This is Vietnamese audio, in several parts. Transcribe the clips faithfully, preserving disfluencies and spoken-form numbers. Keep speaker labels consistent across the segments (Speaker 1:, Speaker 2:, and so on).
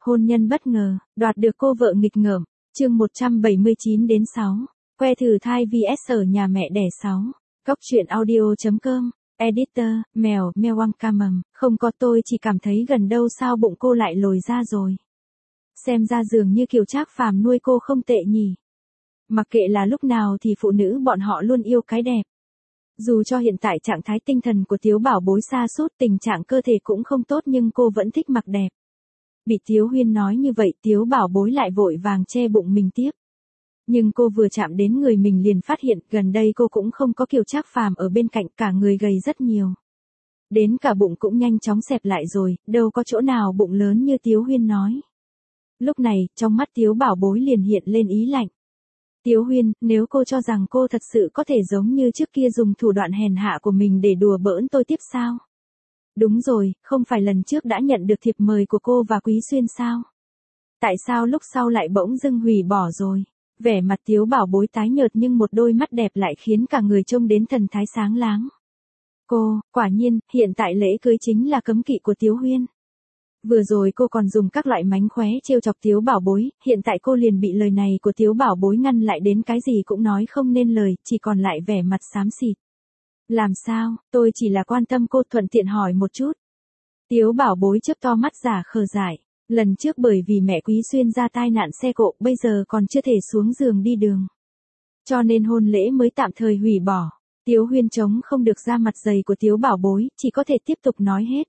Speaker 1: Hôn nhân bất ngờ, đoạt được cô vợ nghịch ngợm. Chương một trăm bảy mươi chín đến sáu. Que thử thai vs ở nhà mẹ đẻ sáu. Góc truyện audio chấm com. Editor, mèo, mèo Wang Camầm, không có tôi chỉ cảm thấy gần đâu sao bụng cô lại lồi ra rồi. Xem ra dường như Kiều Trác Phàm nuôi cô không tệ nhỉ. Mặc kệ là lúc nào thì phụ nữ bọn họ luôn yêu cái đẹp. Dù cho hiện tại trạng thái tinh thần của Tiếu Bảo Bối sa sút, tình trạng cơ thể cũng không tốt nhưng cô vẫn thích mặc đẹp. Bị Tiếu Huyên nói như vậy, Tiếu Bảo Bối lại vội vàng che bụng mình tiếp. Nhưng cô vừa chạm đến người mình liền phát hiện gần đây cô cũng không có Kiều Trác Phàm ở bên cạnh, cả người gầy rất nhiều. Đến cả bụng cũng nhanh chóng xẹp lại rồi, đâu có chỗ nào bụng lớn như Tiếu Huyên nói. Lúc này, trong mắt Tiếu Bảo Bối liền hiện lên ý lạnh. Tiếu Huyên, nếu cô cho rằng cô thật sự có thể giống như trước kia dùng thủ đoạn hèn hạ của mình để đùa bỡn tôi tiếp sao? Đúng rồi, không phải lần trước đã nhận được thiệp mời của cô và Quý Xuyên sao? Tại sao lúc sau lại bỗng dưng hủy bỏ rồi? Vẻ mặt Tiếu Bảo Bối tái nhợt nhưng một đôi mắt đẹp lại khiến cả người trông đến thần thái sáng láng. Cô, quả nhiên, hiện tại lễ cưới chính là cấm kỵ của Tiếu Huyên. Vừa rồi cô còn dùng các loại mánh khóe trêu chọc Tiếu Bảo Bối, hiện tại cô liền bị lời này của Tiếu Bảo Bối ngăn lại đến cái gì cũng nói không nên lời, chỉ còn lại vẻ mặt xám xịt. Làm sao, tôi chỉ là quan tâm cô, thuận tiện hỏi một chút. Tiếu Bảo Bối chớp to mắt giả khờ dại, lần trước bởi vì mẹ Quý Xuyên ra tai nạn xe cộ, bây giờ còn chưa thể xuống giường đi đường. Cho nên hôn lễ mới tạm thời hủy bỏ. Tiếu Huyên chống không được ra mặt dày của Tiếu Bảo Bối, chỉ có thể tiếp tục nói hết.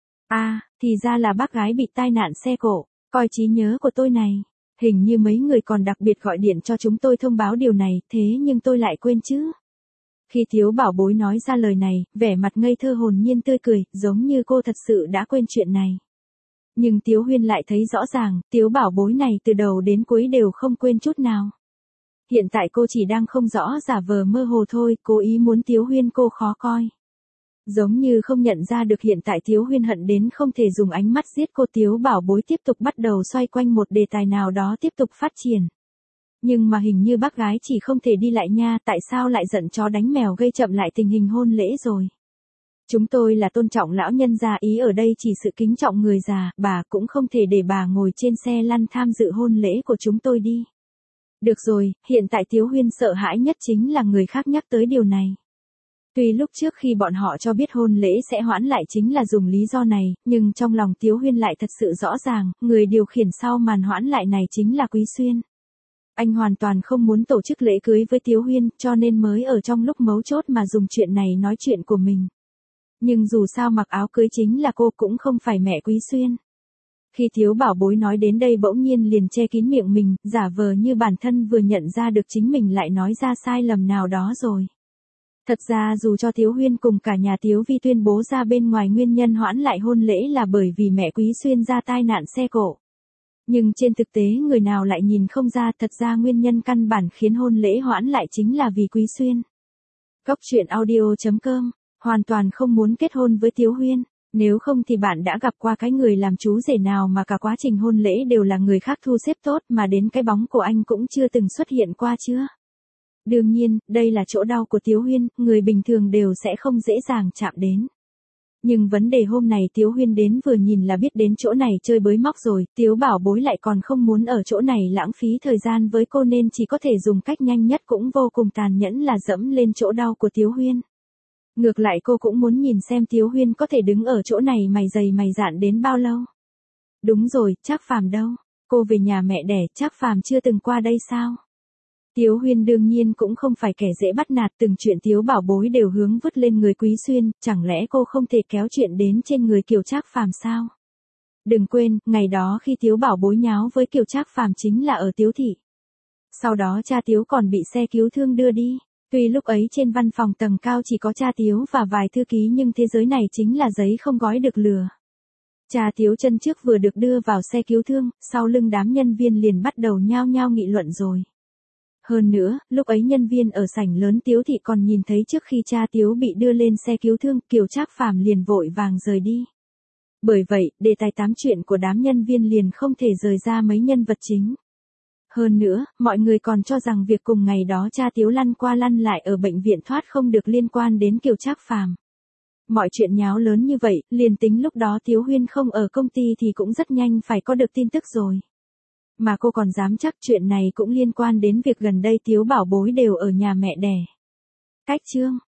Speaker 1: À, thì ra là bác gái bị tai nạn xe cộ, coi trí nhớ của tôi này. Hình như mấy người còn đặc biệt gọi điện cho chúng tôi thông báo điều này, thế nhưng tôi lại quên chứ. Khi Tiếu Bảo Bối nói ra lời này, vẻ mặt ngây thơ hồn nhiên tươi cười, giống như cô thật sự đã quên chuyện này. Nhưng Tiếu Huyên lại thấy rõ ràng, Tiếu Bảo Bối này từ đầu đến cuối đều không quên chút nào. Hiện tại cô chỉ đang không rõ giả vờ mơ hồ thôi, cố ý muốn Tiếu Huyên cô khó coi. Giống như không nhận ra được hiện tại Tiếu Huyên hận đến không thể dùng ánh mắt giết cô. Tiếu Bảo Bối tiếp tục bắt đầu xoay quanh một đề tài nào đó tiếp tục phát triển. Nhưng mà hình như bác gái chỉ không thể đi lại nha, tại sao lại giận chó đánh mèo gây chậm lại tình hình hôn lễ rồi. Chúng tôi là tôn trọng lão nhân già, ý ở đây chỉ sự kính trọng người già, bà cũng không thể để bà ngồi trên xe lăn tham dự hôn lễ của chúng tôi đi. Được rồi, hiện tại Tiếu Huyên sợ hãi nhất chính là người khác nhắc tới điều này. Tuy lúc trước khi bọn họ cho biết hôn lễ sẽ hoãn lại chính là dùng lý do này, nhưng trong lòng Tiếu Huyên lại thật sự rõ ràng, người điều khiển sau màn hoãn lại này chính là Quý Xuyên. Anh hoàn toàn không muốn tổ chức lễ cưới với Tiếu Huyên, cho nên mới ở trong lúc mấu chốt mà dùng chuyện này nói chuyện của mình. Nhưng dù sao mặc áo cưới chính là cô, cũng không phải mẹ Quý Xuyên. Khi Tiếu Bảo Bối nói đến đây bỗng nhiên liền che kín miệng mình, giả vờ như bản thân vừa nhận ra được chính mình lại nói ra sai lầm nào đó rồi. Thật ra dù cho Tiếu Huyên cùng cả nhà Tiếu Vi tuyên bố ra bên ngoài nguyên nhân hoãn lại hôn lễ là bởi vì mẹ Quý Xuyên ra tai nạn xe cộ. Nhưng trên thực tế người nào lại nhìn không ra, thật ra nguyên nhân căn bản khiến hôn lễ hoãn lại chính là vì Quý Xuyên. Góc truyện audio chấm com, hoàn toàn không muốn kết hôn với Tiếu Huyên. Nếu không thì bạn đã gặp qua cái người làm chú rể nào mà cả quá trình hôn lễ đều là người khác thu xếp tốt mà đến cái bóng của anh cũng chưa từng xuất hiện qua chưa? Đương nhiên, đây là chỗ đau của Tiếu Huyên, người bình thường đều sẽ không dễ dàng chạm đến. Nhưng vấn đề hôm này Tiếu Huyên đến vừa nhìn là biết đến chỗ này chơi bới móc rồi, Tiếu Bảo Bối lại còn không muốn ở chỗ này lãng phí thời gian với cô nên chỉ có thể dùng cách nhanh nhất cũng vô cùng tàn nhẫn là dẫm lên chỗ đau của Tiếu Huyên. Ngược lại cô cũng muốn nhìn xem Tiếu Huyên có thể đứng ở chỗ này mày dày mày dạn đến bao lâu. Đúng rồi, Trác Phàm đâu? Cô về nhà mẹ đẻ, Trác Phàm chưa từng qua đây sao? Tiếu Huyên đương nhiên cũng không phải kẻ dễ bắt nạt, từng chuyện Tiếu Bảo Bối đều hướng vứt lên người Quý Xuyên, chẳng lẽ cô không thể kéo chuyện đến trên người Kiều Trác Phàm sao? Đừng quên, ngày đó khi Tiếu Bảo Bối nháo với Kiều Trác Phàm chính là ở Tiếu thị. Sau đó cha Tiếu còn bị xe cứu thương đưa đi. Tuy lúc ấy trên văn phòng tầng cao chỉ có cha Tiếu và vài thư ký nhưng thế giới này chính là giấy không gói được lừa. Cha Tiếu chân trước vừa được đưa vào xe cứu thương, sau lưng đám nhân viên liền bắt đầu nhao nhao nghị luận rồi. Hơn nữa, lúc ấy nhân viên ở sảnh lớn Tiếu thị còn nhìn thấy trước khi cha Tiếu bị đưa lên xe cứu thương, Kiều Trác Phàm liền vội vàng rời đi. Bởi vậy, đề tài tám chuyện của đám nhân viên liền không thể rời ra mấy nhân vật chính. Hơn nữa, mọi người còn cho rằng việc cùng ngày đó cha Tiếu lăn qua lăn lại ở bệnh viện thoát không được liên quan đến Kiều Trác Phàm. Mọi chuyện nháo lớn như vậy, liền tính lúc đó Tiếu Huyên không ở công ty thì cũng rất nhanh phải có được tin tức rồi. Mà cô còn dám chắc chuyện này cũng liên quan đến việc gần đây Tiếu Bảo Bối đều ở nhà mẹ đẻ. Cách chương